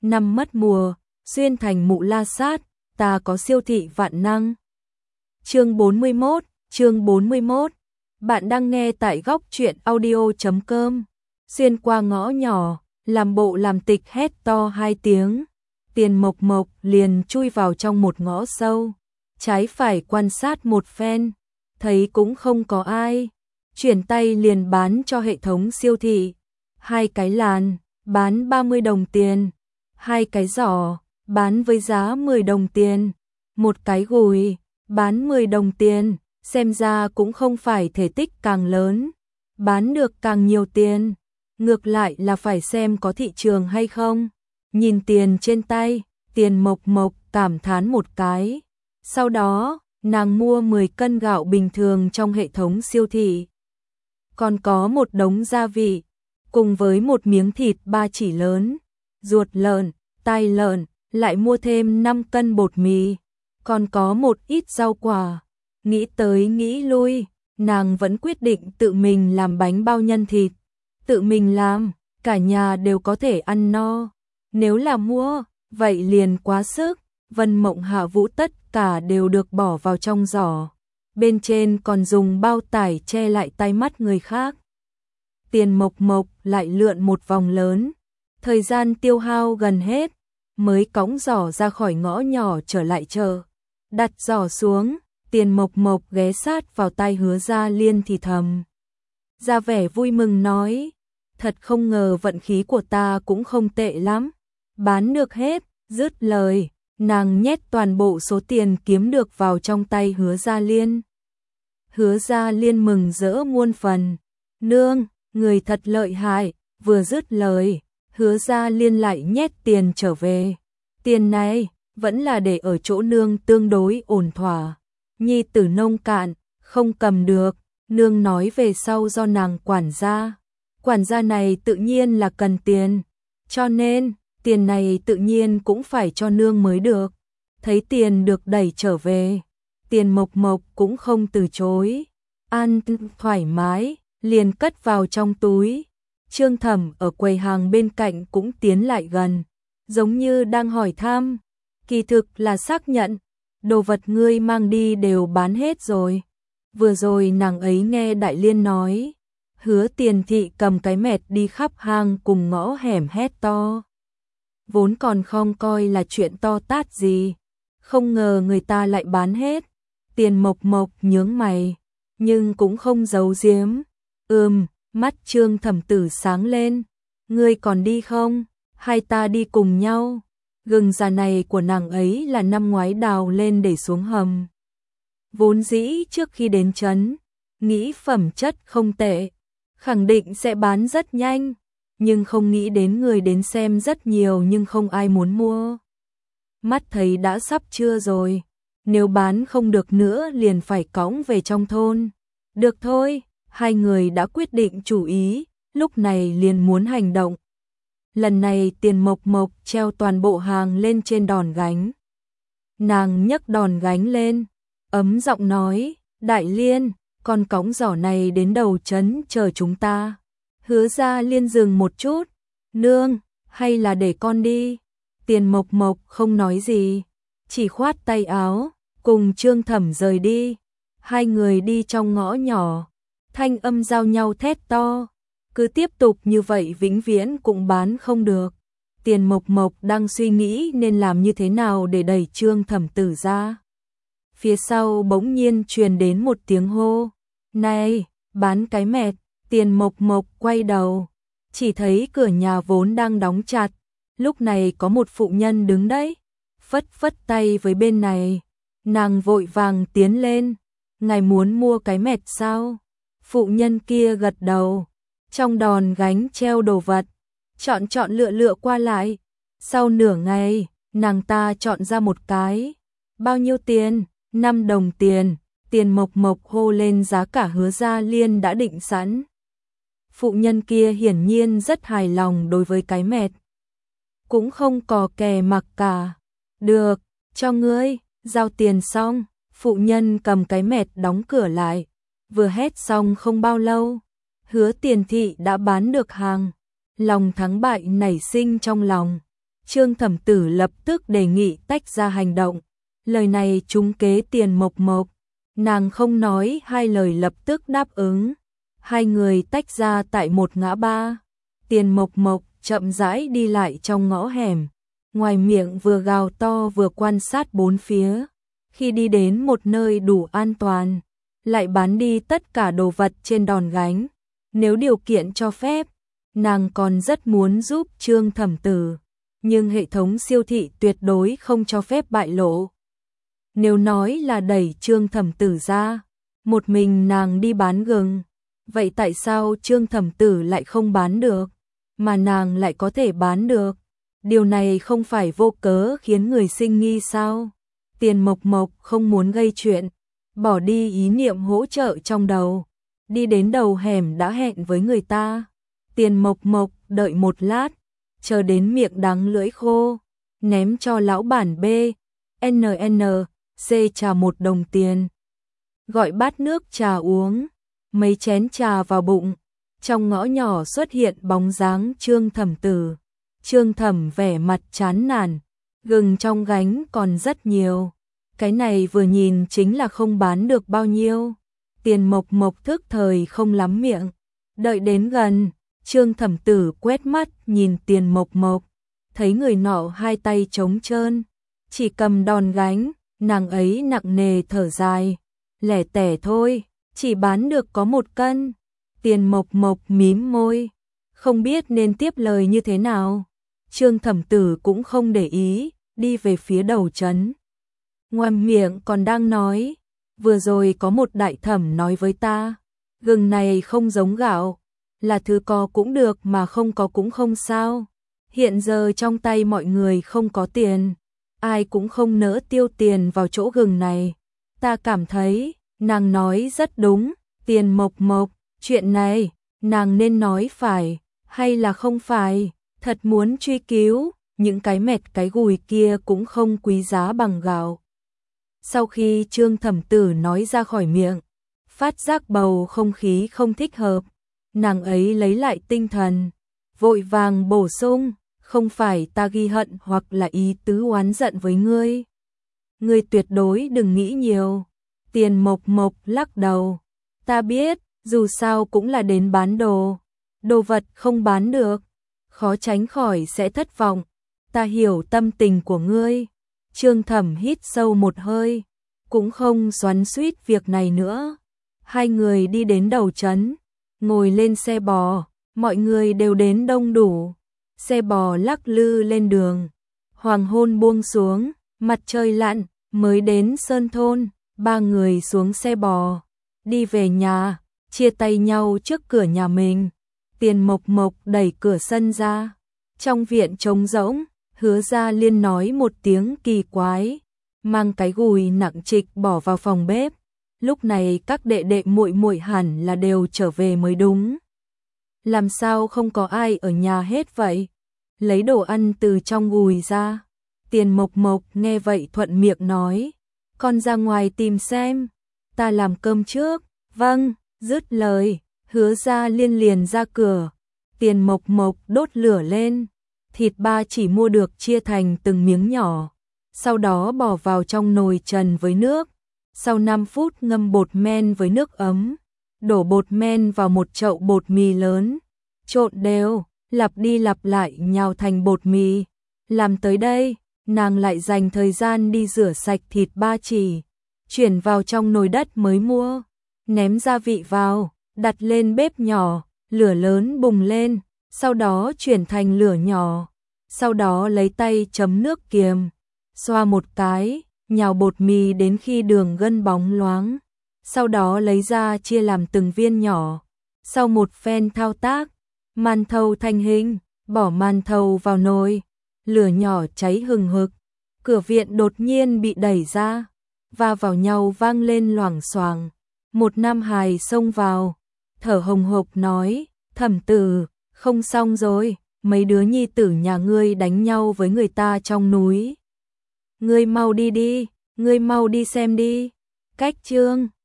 năm mất mùa, xuyên thành Mụ La Sát, ta có siêu thị vạn năng. Chương 41, bạn đang nghe tại góc truyện audio.com. Xuyên qua ngõ nhỏ, làm bộ làm tịch hét to 2 tiếng. Tiền Mộc Mộc liền chui vào trong một ngõ sâu, trái phải quan sát một phen, thấy cũng không có ai, chuyển tay liền bán cho hệ thống siêu thị. 2 cái làn, bán 30 đồng tiền, 2 cái giỏ, bán với giá 10 đồng tiền, một cái gùi, bán 10 đồng tiền, xem ra cũng không phải thể tích càng lớn, bán được càng nhiều tiền, ngược lại là phải xem có thị trường hay không. Nhìn tiền trên tay, Tiền Mộc Mộc cảm thán một cái. Sau đó, nàng mua 10 cân gạo bình thường trong hệ thống siêu thị. Còn có một đống gia vị, cùng với một miếng thịt 3 chỉ lớn, ruột lợn, tai lợn, lại mua thêm 5 cân bột mì, còn có một ít rau quả. Nghĩ tới nghĩ lui, nàng vẫn quyết định tự mình làm bánh bao nhân thịt. Tự mình làm, cả nhà đều có thể ăn no. Nếu là mua, vậy liền quá sức. Vân Mộng Hạ Vũ tất cả đều được bỏ vào trong giỏ. Bên trên còn dùng bao tải che lại tai mắt người khác. Tiền Mộc Mộc lại lượn một vòng lớn. Thời gian tiêu hao gần hết, mới cõng giỏ ra khỏi ngõ nhỏ trở lại chợ. Đặt giỏ xuống, Tiền Mộc Mộc ghé sát vào tai Hứa Gia Liên thì thầm. Ra vẻ vui mừng nói, thật không ngờ vận khí của ta cũng không tệ lắm. Bán được hết, dứt lời, nàng nhét toàn bộ số tiền kiếm được vào trong tay Hứa Gia Liên. Hứa Gia Liên mừng rỡ muôn phần. Nương, người thật lợi hại, vừa dứt lời, Hứa Gia Liên lại nhét tiền trở về. Tiền này, vẫn là để ở chỗ nương tương đối ổn thỏa. Nhi tử nông cạn, không cầm được, nương nói về sau do nàng quản gia. Quản gia này tự nhiên là cần tiền, cho nên, tiền này tự nhiên cũng phải cho nương mới được. Thấy tiền được đẩy trở về, Tiền Mộc Mộc cũng không từ chối. Ăn thoải mái, liền cất vào trong túi. Trương Thẩm ở quầy hàng bên cạnh cũng tiến lại gần, giống như đang hỏi thăm. Kỳ thực là xác nhận, đồ vật ngươi mang đi đều bán hết rồi. Vừa rồi nàng ấy nghe Đại Liên nói, Hứa Tiền thị cầm cái mẹt đi khắp hang cùng ngõ hẻm hét to. Vốn còn không coi là chuyện to tát gì, không ngờ người ta lại bán hết. Tiền Mộc Mộc nhướng mày, nhưng cũng không giấu giếm. Mắt Trương Thẩm Tử sáng lên. Ngươi còn đi không? Hai ta đi cùng nhau. Gừng già này của nàng ấy là năm ngoái đào lên để xuống hầm. Vốn dĩ trước khi đến trấn, nghĩ phẩm chất không tệ, khẳng định sẽ bán rất nhanh, nhưng không nghĩ đến người đến xem rất nhiều nhưng không ai muốn mua. Mắt thấy đã sắp trưa rồi, nếu bán không được nữa liền phải cõng về trong thôn. Được thôi, hai người đã quyết định chủ ý, lúc này liền muốn hành động. Lần này Tiền Mộc Mộc treo toàn bộ hàng lên trên đòn gánh. Nàng nhấc đòn gánh lên, ấm giọng nói, Đại Liên, con cõng giỏ này đến đầu trấn chờ chúng ta. Hứa Gia Liên dừng một chút, nương, hay là để con đi. Tiền Mộc Mộc không nói gì, chỉ khoát tay áo, cùng Trương Thẩm rời đi. Hai người đi trong ngõ nhỏ, thanh âm giao nhau thét to. Cứ tiếp tục như vậy vĩnh viễn cũng bán không được. Tiền Mộc Mộc đang suy nghĩ nên làm như thế nào để đẩy Trương Thẩm Tử ra. Phía sau bỗng nhiên truyền đến một tiếng hô. Này, bán cái mẹt. Tiền Mộc Mộc quay đầu, chỉ thấy cửa nhà vốn đang đóng chặt. Lúc này có một phụ nhân đứng đấy, phất phất tay với bên này. Nàng vội vàng tiến lên. Ngài muốn mua cái mẹt sao? Phụ nhân kia gật đầu. Trong đòn gánh treo đồ vật, chọn lựa qua lại. Sau nửa ngày, nàng ta chọn ra một cái. Bao nhiêu tiền? 5 đồng tiền. Tiền Mộc Mộc hô lên giá cả Hứa Gia Liên đã định sẵn. Phụ nhân kia hiển nhiên rất hài lòng đối với cái mẹt. Cũng không cò kè mặc cả. Được, cho ngươi, giao tiền xong. Phụ nhân cầm cái mẹt đóng cửa lại. Vừa hét xong không bao lâu, Hứa Tiền thị đã bán được hàng. Lòng thắng bại nảy sinh trong lòng. Trương Thẩm Tử lập tức đề nghị tách ra hành động. Lời này trúng kế Tiền Mộc Mộc. Nàng không nói hai lời lập tức đáp ứng. Hai người tách ra tại một ngã ba. Tiền Mộc Mộc chậm rãi đi lại trong ngõ hẻm. Ngoài miệng vừa gào to vừa quan sát bốn phía. Khi đi đến một nơi đủ an toàn, lại bán đi tất cả đồ vật trên đòn gánh. Nếu điều kiện cho phép, nàng còn rất muốn giúp Trương Thẩm Tử. Nhưng hệ thống siêu thị tuyệt đối không cho phép bại lộ. Nếu nói là đẩy Trương Thẩm Tử ra, một mình nàng đi bán gừng, vậy tại sao Trương Thẩm Tử lại không bán được, mà nàng lại có thể bán được? Điều này không phải vô cớ khiến người sinh nghi sao? Tiền Mộc Mộc không muốn gây chuyện, bỏ đi ý niệm hỗ trợ trong đầu, đi đến đầu hẻm đã hẹn với người ta. Tiền Mộc Mộc đợi một lát, chờ đến miệng đắng lưỡi khô, ném cho lão bản B, C trà 1 đồng tiền. Gọi bát nước trà uống, mấy chén trà vào bụng, trong ngõ nhỏ xuất hiện bóng dáng Trương Thẩm Tử. Trương Thẩm vẻ mặt chán nản, gừng trong gánh còn rất nhiều. Cái này vừa nhìn chính là không bán được bao nhiêu. Tiền Mộc Mộc thức thời không lắm miệng. Đợi đến gần, Trương Thẩm Tử quét mắt nhìn Tiền Mộc Mộc, thấy người nọ hai tay trống trơn, chỉ cầm đòn gánh, nàng ấy nặng nề thở dài, lẻ tẻ thôi, chỉ bán được có 1 cân. Tiền Mộc Mộc mím môi, không biết nên tiếp lời như thế nào. Trương Thẩm Tử cũng không để ý, đi về phía đầu trấn. Ngoàm miệng còn đang nói, vừa rồi có một đại thẩm nói với ta, gừng này không giống gạo, là thứ có cũng được mà không có cũng không sao. Hiện giờ trong tay mọi người không có tiền, ai cũng không nỡ tiêu tiền vào chỗ gừng này. Ta cảm thấy, nàng nói rất đúng. Tiền Mộc Mộc, chuyện này, nàng nên nói phải, hay là không phải, thật muốn truy cứu, những cái mẹt cái gùi kia cũng không quý giá bằng gạo. Sau khi Trương Thẩm Tử nói ra khỏi miệng, phát giác bầu không khí không thích hợp, nàng ấy lấy lại tinh thần, vội vàng bổ sung, không phải ta ghi hận hoặc là ý tứ oán giận với ngươi. Ngươi tuyệt đối đừng nghĩ nhiều. Tiền Mộc Mộc lắc đầu, ta biết, dù sao cũng là đến bán đồ, đồ vật không bán được, khó tránh khỏi sẽ thất vọng, ta hiểu tâm tình của ngươi. Trương Thẩm hít sâu một hơi, cũng không xoắn xuýt việc này nữa. Hai người đi đến đầu trấn, ngồi lên xe bò, mọi người đều đến đông đủ. Xe bò lắc lư lên đường, hoàng hôn buông xuống, mặt trời lặn, mới đến Sơn Thôn. Ba người xuống xe bò, đi về nhà, chia tay nhau trước cửa nhà mình. Tiền Mộc Mộc đẩy cửa sân ra, trong viện trống rỗng. Hứa Gia Liên nói một tiếng kỳ quái, mang cái gùi nặng trịch bỏ vào phòng bếp. Lúc này các đệ đệ muội muội hẳn là đều trở về mới đúng. Làm sao không có ai ở nhà hết vậy? Lấy đồ ăn từ trong gùi ra. Tiền Mộc Mộc nghe vậy thuận miệng nói, con ra ngoài tìm xem, ta làm cơm trước. Vâng, dứt lời, Hứa Gia Liên liền ra cửa. Tiền Mộc Mộc đốt lửa lên, thịt ba chỉ mua được chia thành từng miếng nhỏ, sau đó bỏ vào trong nồi trần với nước. Sau 5 phút ngâm bột men với nước ấm, đổ bột men vào một chậu bột mì lớn, trộn đều, lặp đi lặp lại nhào thành bột mì. Làm tới đây, nàng lại dành thời gian đi rửa sạch thịt ba chỉ, chuyển vào trong nồi đất mới mua, ném gia vị vào, đặt lên bếp nhỏ, lửa lớn bùng lên, sau đó chuyển thành lửa nhỏ, sau đó lấy tay chấm nước kiềm, xoa một cái, nhào bột mì đến khi đường gân bóng loáng, sau đó lấy ra chia làm từng viên nhỏ. Sau một phen thao tác, màn thầu thành hình, bỏ màn thầu vào nồi, lửa nhỏ cháy hừng hực. Cửa viện đột nhiên bị đẩy ra, va vào nhau vang lên loảng xoảng. Một nam hài xông vào, thở hồng hộc nói, Thẩm Tử, không xong rồi, mấy đứa nhi tử nhà ngươi đánh nhau với người ta trong núi. Ngươi mau đi đi, ngươi mau đi xem đi. Cách Trương